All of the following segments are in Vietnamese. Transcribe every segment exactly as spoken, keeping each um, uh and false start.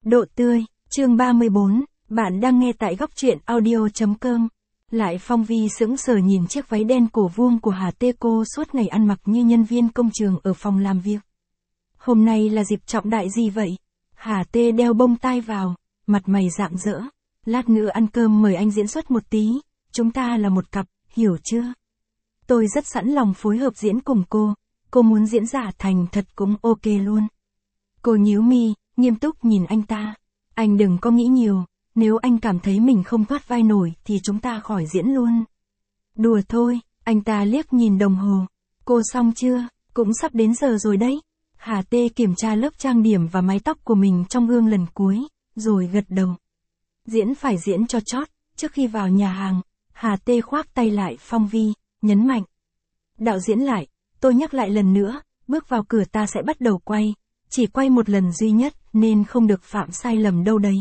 Độ tươi, chương ba mươi bốn, bạn đang nghe tại góc truyện audio.com. Lại Phong Vi sững sờ nhìn chiếc váy đen cổ vuông của Hà Tê, cô suốt ngày ăn mặc như nhân viên công trường ở phòng làm việc. Hôm nay là dịp trọng đại gì vậy? Hà Tê đeo bông tai vào, mặt mày rạng rỡ. Lát nữa ăn cơm mời anh diễn xuất một tí, chúng ta là một cặp, hiểu chưa? Tôi rất sẵn lòng phối hợp diễn cùng cô, cô muốn diễn giả thành thật cũng ok luôn. Cô nhíu mi, nghiêm túc nhìn anh ta. Anh đừng có nghĩ nhiều, nếu anh cảm thấy mình không thoát vai nổi thì chúng ta khỏi diễn luôn. Đùa thôi, anh ta liếc nhìn đồng hồ. Cô xong chưa? Cũng sắp đến giờ rồi đấy. Hà Tê kiểm tra lớp trang điểm và mái tóc của mình trong gương lần cuối, rồi gật đầu. Diễn phải diễn cho chót. Trước khi vào nhà hàng, Hà Tê khoác tay lại Phong Vi, nhấn mạnh. Đạo diễn lại, tôi nhắc lại lần nữa, bước vào cửa ta sẽ bắt đầu quay. Chỉ quay một lần duy nhất, nên không được phạm sai lầm đâu đấy.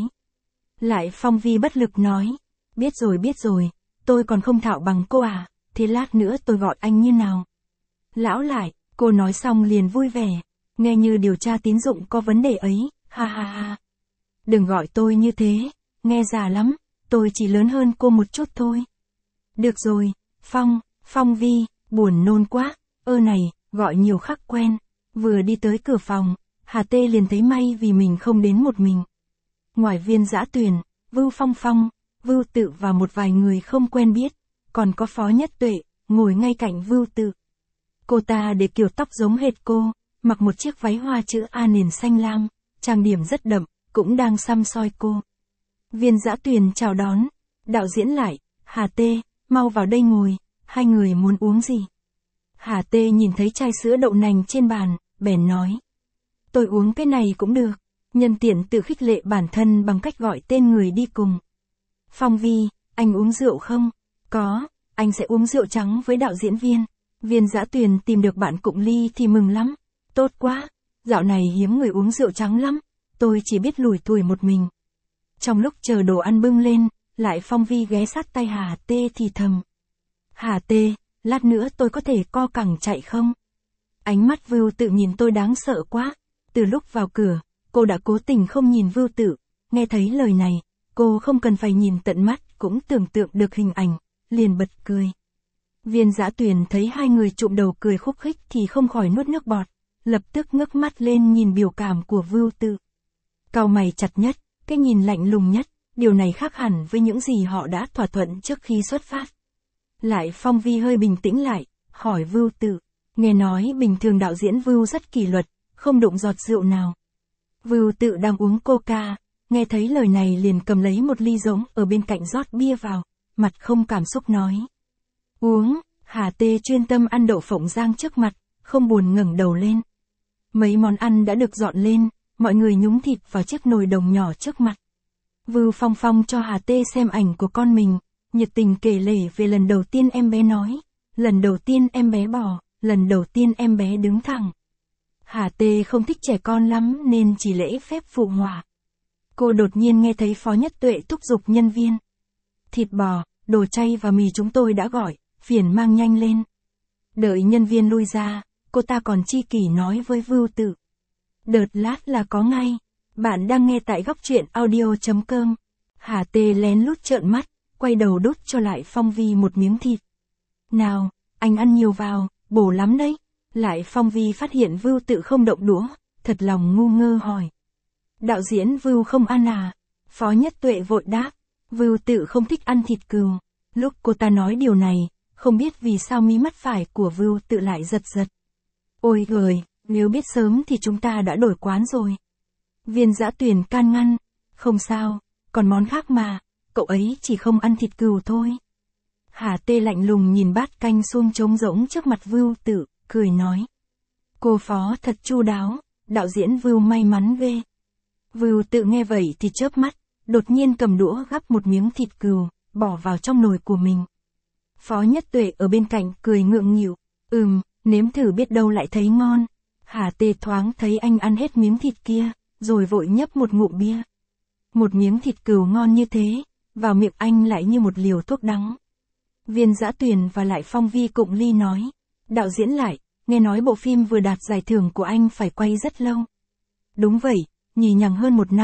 Lại Phong Vi bất lực nói. Biết rồi biết rồi, tôi còn không thạo bằng cô à, thế lát nữa tôi gọi anh như nào? Lão Lại, cô nói xong liền vui vẻ. Nghe như điều tra tín dụng có vấn đề ấy, ha ha ha. Đừng gọi tôi như thế, nghe già lắm, tôi chỉ lớn hơn cô một chút thôi. Được rồi, Phong, Phong Vi, buồn nôn quá, ơ này, gọi nhiều khắc quen. Vừa đi tới cửa phòng, Hà Tê liền thấy may vì mình không đến một mình. Ngoài Viên Dã Tuyền, Vưu Phong Phong, Vưu Tự và một vài người không quen biết, còn có Phó Nhất Tuệ, ngồi ngay cạnh Vưu Tự. Cô ta để kiểu tóc giống hệt cô, mặc một chiếc váy hoa chữ A nền xanh lam, trang điểm rất đậm, cũng đang săm soi cô. Viên Dã Tuyền chào đón, đạo diễn Lại, Hà Tê, mau vào đây ngồi, hai người muốn uống gì? Hà Tê nhìn thấy chai sữa đậu nành trên bàn, bèn nói. Tôi uống cái này cũng được, nhân tiện tự khích lệ bản thân bằng cách gọi tên người đi cùng. Phong Vi, anh uống rượu không? Có, anh sẽ uống rượu trắng với đạo diễn Viên. Viên Dã Tuyền tìm được bạn cụng ly thì mừng lắm. Tốt quá, dạo này hiếm người uống rượu trắng lắm, tôi chỉ biết lủi thủi một mình. Trong lúc chờ đồ ăn bưng lên, Lại Phong Vi ghé sát tay Hà Tê thì thầm. Hà Tê, lát nữa tôi có thể co cẳng chạy không? Ánh mắt Vưu Tự nhìn tôi đáng sợ quá. Từ lúc vào cửa, cô đã cố tình không nhìn Vưu Tự. Nghe thấy lời này, cô không cần phải nhìn tận mắt cũng tưởng tượng được hình ảnh, liền bật cười. Viên Dã Tuyền thấy hai người chụm đầu cười khúc khích thì không khỏi nuốt nước bọt, lập tức ngước mắt lên nhìn biểu cảm của Vưu Tự. Cau mày chặt nhất, cái nhìn lạnh lùng nhất, điều này khác hẳn với những gì họ đã thỏa thuận trước khi xuất phát. Lại Phong Vi hơi bình tĩnh lại, hỏi Vưu Tự, nghe nói bình thường đạo diễn Vưu rất kỷ luật, không đụng giọt rượu nào. Vưu Tự đang uống coca, nghe thấy lời này liền cầm lấy một ly giống ở bên cạnh rót bia vào, mặt không cảm xúc nói. Uống, Hà Tê chuyên tâm ăn đậu phộng rang trước mặt, không buồn ngẩng đầu lên. Mấy món ăn đã được dọn lên, mọi người nhúng thịt vào chiếc nồi đồng nhỏ trước mặt. Vưu Phong Phong cho Hà Tê xem ảnh của con mình, nhiệt tình kể lể về lần đầu tiên em bé nói, lần đầu tiên em bé bò, lần đầu tiên em bé đứng thẳng. Hà Tê không thích trẻ con lắm nên chỉ lễ phép phụ họa. Cô đột nhiên nghe thấy Phó Nhất Tuệ thúc giục nhân viên. Thịt bò, đồ chay và mì chúng tôi đã gọi, phiền mang nhanh lên. Đợi nhân viên lui ra, cô ta còn chi kỷ nói với Vưu Tự. Đợt lát là có ngay. Bạn đang nghe tại góc truyện audio.com. Hà Tê lén lút trợn mắt, quay đầu đút cho Lại Phong Vi một miếng thịt. Nào, anh ăn nhiều vào, bổ lắm đấy. Lại Phong Vi phát hiện Vưu Tự không động đũa, thật lòng ngu ngơ hỏi. Đạo diễn Vưu không ăn à? Phó Nhất Tuệ vội đáp. Vưu Tự không thích ăn thịt cừu. Lúc cô ta nói điều này, không biết vì sao mí mắt phải của Vưu Tự lại giật giật. Ôi giời, nếu biết sớm thì chúng ta đã đổi quán rồi. Viên Dã Tuyền can ngăn. Không sao, còn món khác mà, cậu ấy chỉ không ăn thịt cừu thôi. Hà Tê lạnh lùng nhìn bát canh suông trống rỗng trước mặt Vưu Tự, cười nói. Cô Phó thật chu đáo, đạo diễn Vưu may mắn ghê. Vưu Tự nghe vậy thì chớp mắt, đột nhiên cầm đũa gắp một miếng thịt cừu, bỏ vào trong nồi của mình. Phó Nhất Tuệ ở bên cạnh cười ngượng nghịu. Ừm, nếm thử biết đâu lại thấy ngon. Hà Tê thoáng thấy anh ăn hết miếng thịt kia, rồi vội nhấp một ngụm bia. Một miếng thịt cừu ngon như thế, vào miệng anh lại như một liều thuốc đắng. Viên Dã Tuyền và Lại Phong Vi cụng ly nói. Đạo diễn Lại, nghe nói bộ phim vừa đạt giải thưởng của anh phải quay rất lâu. Đúng vậy, nhì nhằng hơn một năm,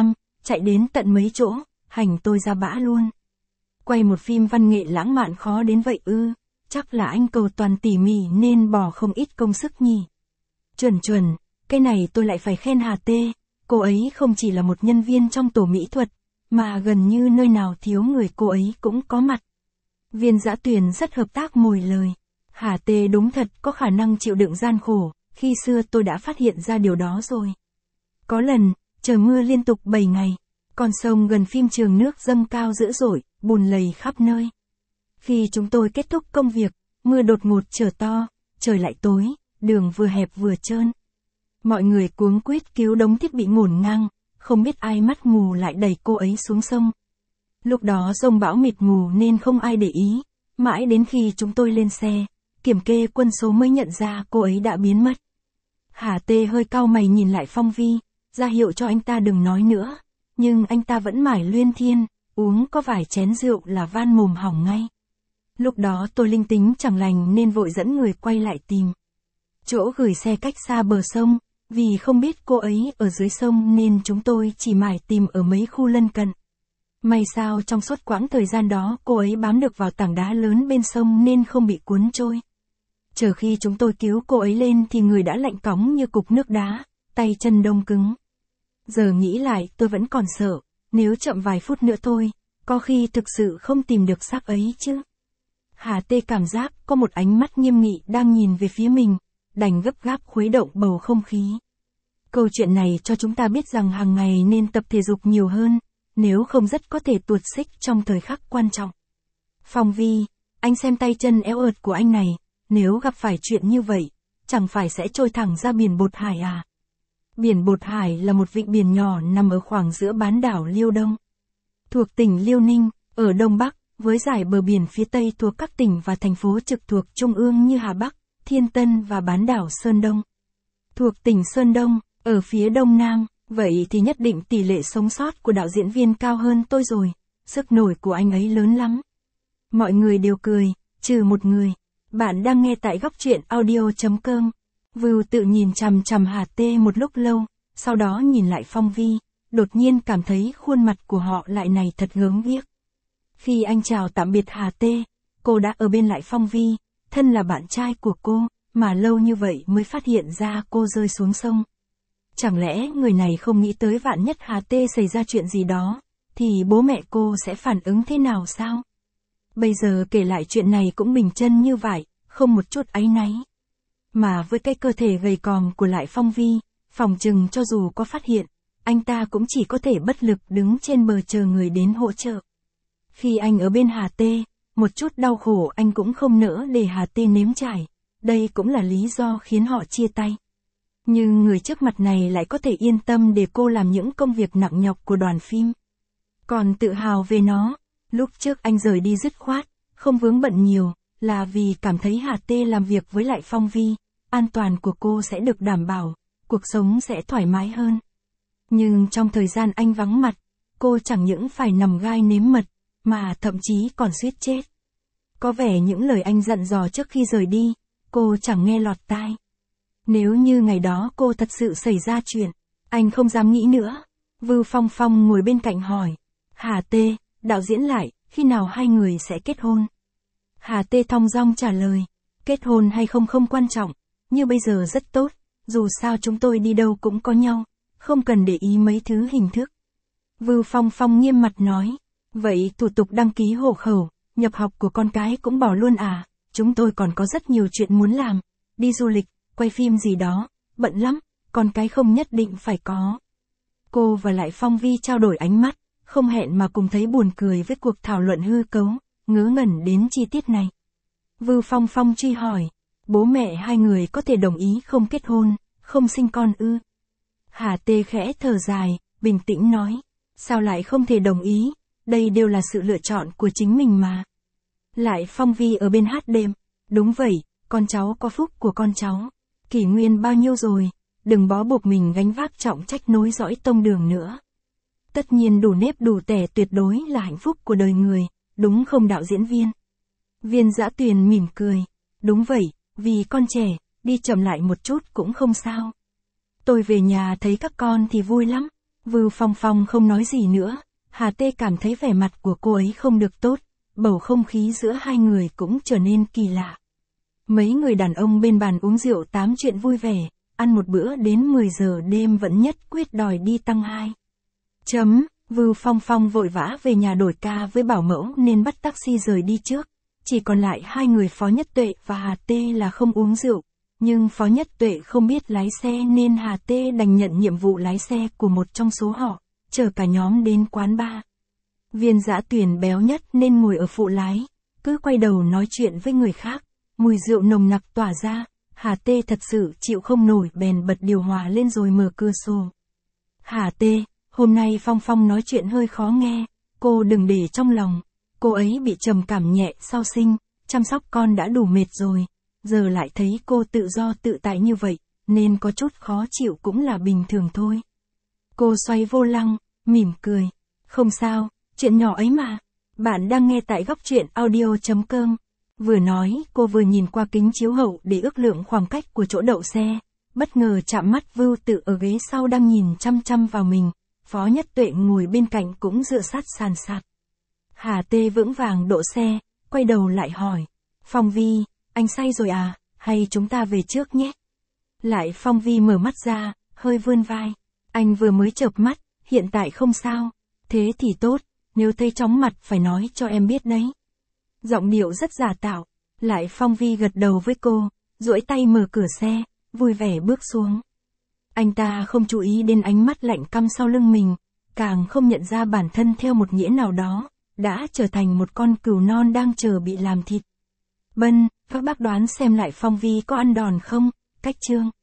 chạy đến tận mấy chỗ, hành tôi ra bã luôn. Quay một phim văn nghệ lãng mạn khó đến vậy ư, chắc là anh cầu toàn tỉ mỉ nên bỏ không ít công sức nhỉ. Chuẩn chuẩn, cái này tôi lại phải khen Hà Tê, cô ấy không chỉ là một nhân viên trong tổ mỹ thuật, mà gần như nơi nào thiếu người cô ấy cũng có mặt. Viên Dã Tuyền rất hợp tác mồi lời. Hà Tê đúng thật có khả năng chịu đựng gian khổ, khi xưa tôi đã phát hiện ra điều đó rồi. Có lần, trời mưa liên tục bảy ngày, con sông gần phim trường nước dâng cao dữ dội, bùn lầy khắp nơi. Khi chúng tôi kết thúc công việc, mưa đột ngột trở to, trời lại tối, đường vừa hẹp vừa trơn. Mọi người cuống quýt cứu đống thiết bị ngổn ngang, không biết ai mắt mù lại đẩy cô ấy xuống sông. Lúc đó giông bão mịt mù nên không ai để ý, mãi đến khi chúng tôi lên xe, kiểm kê quân số mới nhận ra cô ấy đã biến mất. Hà Tê hơi cau mày nhìn lại Phong Vi, ra hiệu cho anh ta đừng nói nữa, nhưng anh ta vẫn mải luyên thuyên, uống có vài chén rượu là van mồm hỏng ngay. Lúc đó tôi linh tính chẳng lành nên vội dẫn người quay lại tìm chỗ gửi xe cách xa bờ sông, vì không biết cô ấy ở dưới sông nên chúng tôi chỉ mải tìm ở mấy khu lân cận. May sao trong suốt quãng thời gian đó cô ấy bám được vào tảng đá lớn bên sông nên không bị cuốn trôi. Chờ khi chúng tôi cứu cô ấy lên thì người đã lạnh cóng như cục nước đá, tay chân đông cứng. Giờ nghĩ lại tôi vẫn còn sợ, nếu chậm vài phút nữa thôi, có khi thực sự không tìm được xác ấy chứ. Hà Tê cảm giác có một ánh mắt nghiêm nghị đang nhìn về phía mình, đành gấp gáp khuấy động bầu không khí. Câu chuyện này cho chúng ta biết rằng hàng ngày nên tập thể dục nhiều hơn, nếu không rất có thể tuột xích trong thời khắc quan trọng. Phong Vi, anh xem tay chân éo ợt của anh này, nếu gặp phải chuyện như vậy, chẳng phải sẽ trôi thẳng ra biển Bột Hải à? Biển Bột Hải là một vịnh biển nhỏ nằm ở khoảng giữa bán đảo Liêu Đông, thuộc tỉnh Liêu Ninh, ở Đông Bắc, với dải bờ biển phía Tây thuộc các tỉnh và thành phố trực thuộc Trung ương như Hà Bắc, Thiên Tân và bán đảo Sơn Đông. Thuộc tỉnh Sơn Đông, ở phía Đông Nam, vậy thì nhất định tỷ lệ sống sót của đạo diễn Viên cao hơn tôi rồi, sức nổi của anh ấy lớn lắm. Mọi người đều cười, trừ một người. Bạn đang nghe tại góc truyện audio chấm com. Vưu tự nhìn chằm chằm Hà Tê một lúc lâu, sau đó nhìn lại Phong Vi, đột nhiên cảm thấy khuôn mặt của họ lại này thật gớm ghiếc. Khi anh chào tạm biệt Hà Tê, cô đã ở bên lại Phong Vi, thân là bạn trai của cô, mà lâu như vậy mới phát hiện ra cô rơi xuống sông. Chẳng lẽ người này không nghĩ tới vạn nhất Hà Tê xảy ra chuyện gì đó, thì bố mẹ cô sẽ phản ứng thế nào sao? Bây giờ kể lại chuyện này cũng bình chân như vậy, không một chút áy náy. Mà với cái cơ thể gầy còm của lại Phong Vi, phòng chừng cho dù có phát hiện, anh ta cũng chỉ có thể bất lực đứng trên bờ chờ người đến hỗ trợ. Khi anh ở bên Hà Tê, một chút đau khổ anh cũng không nỡ để Hà Tê nếm trải, đây cũng là lý do khiến họ chia tay. Nhưng người trước mặt này lại có thể yên tâm để cô làm những công việc nặng nhọc của đoàn phim. Còn tự hào về nó, lúc trước anh rời đi dứt khoát, không vướng bận nhiều, là vì cảm thấy Hà Tê làm việc với lại Phong Vi, an toàn của cô sẽ được đảm bảo, cuộc sống sẽ thoải mái hơn. Nhưng trong thời gian anh vắng mặt, cô chẳng những phải nằm gai nếm mật, mà thậm chí còn suýt chết. Có vẻ những lời anh dặn dò trước khi rời đi, cô chẳng nghe lọt tai. Nếu như ngày đó cô thật sự xảy ra chuyện, anh không dám nghĩ nữa. Vưu Phong Phong ngồi bên cạnh hỏi, Hà Tê, đạo diễn lại, khi nào hai người sẽ kết hôn? Hà Tê thong dong trả lời, kết hôn hay không không quan trọng, như bây giờ rất tốt, dù sao chúng tôi đi đâu cũng có nhau, không cần để ý mấy thứ hình thức. Vưu Phong Phong nghiêm mặt nói, vậy thủ tục đăng ký hộ khẩu, nhập học của con cái cũng bỏ luôn à? Chúng tôi còn có rất nhiều chuyện muốn làm, đi du lịch, quay phim gì đó, bận lắm, con cái không nhất định phải có. Cô và lại Phong Vi trao đổi ánh mắt, không hẹn mà cùng thấy buồn cười với cuộc thảo luận hư cấu, ngớ ngẩn đến chi tiết này. Vưu Phong Phong truy hỏi, bố mẹ hai người có thể đồng ý không kết hôn, không sinh con ư? Hà Tê khẽ thở dài, bình tĩnh nói, sao lại không thể đồng ý, đây đều là sự lựa chọn của chính mình mà. Lại Phong Vi ở bên hát đêm, đúng vậy, con cháu có phúc của con cháu, kỷ nguyên bao nhiêu rồi, đừng bó buộc mình gánh vác trọng trách nối dõi tông đường nữa. Tất nhiên đủ nếp đủ tẻ tuyệt đối là hạnh phúc của đời người, đúng không đạo diễn Viên? Viên Dã Tuyền mỉm cười, đúng vậy, vì con trẻ, đi chậm lại một chút cũng không sao. Tôi về nhà thấy các con thì vui lắm, Vưu Phong Phong không nói gì nữa, Hà Tê cảm thấy vẻ mặt của cô ấy không được tốt, bầu không khí giữa hai người cũng trở nên kỳ lạ. Mấy người đàn ông bên bàn uống rượu tám chuyện vui vẻ, ăn một bữa đến mười giờ đêm vẫn nhất quyết đòi đi tăng hai. Chấm, Vưu Phong Phong vội vã về nhà đổi ca với bảo mẫu nên bắt taxi rời đi trước. Chỉ còn lại hai người Phó Nhất Tuệ và Hà Tê là không uống rượu, nhưng Phó Nhất Tuệ không biết lái xe nên Hà Tê đành nhận nhiệm vụ lái xe của một trong số họ, chở cả nhóm đến quán bar. Viên Dã Tuyền béo nhất nên ngồi ở phụ lái, cứ quay đầu nói chuyện với người khác, mùi rượu nồng nặc tỏa ra, Hà Tê thật sự chịu không nổi bèn bật điều hòa lên rồi mở cửa sổ. Hà Tê, hôm nay Phong Phong nói chuyện hơi khó nghe, cô đừng để trong lòng, cô ấy bị trầm cảm nhẹ sau sinh, chăm sóc con đã đủ mệt rồi, giờ lại thấy cô tự do tự tại như vậy, nên có chút khó chịu cũng là bình thường thôi. Cô xoay vô lăng, mỉm cười, không sao, chuyện nhỏ ấy mà. Bạn đang nghe tại góc truyện audio chấm com. Vừa nói, cô vừa nhìn qua kính chiếu hậu để ước lượng khoảng cách của chỗ đậu xe, bất ngờ chạm mắt Vưu Tự ở ghế sau đang nhìn chăm chăm vào mình, Phó Nhất Tuệ ngồi bên cạnh cũng dựa sát sàn sạt. Hà Tê vững vàng đỗ xe, quay đầu lại hỏi, Phong Vi, anh say rồi à, hay chúng ta về trước nhé? Lại Phong Vi mở mắt ra, hơi vươn vai, anh vừa mới chợp mắt, hiện tại không sao, thế thì tốt, nếu thấy chóng mặt phải nói cho em biết đấy. Giọng điệu rất giả tạo, lại Phong Vi gật đầu với cô, duỗi tay mở cửa xe, vui vẻ bước xuống. Anh ta không chú ý đến ánh mắt lạnh căm sau lưng mình, càng không nhận ra bản thân theo một nghĩa nào đó, đã trở thành một con cừu non đang chờ bị làm thịt. Bân, các bác đoán xem lại Phong Vi có ăn đòn không? Cách chương.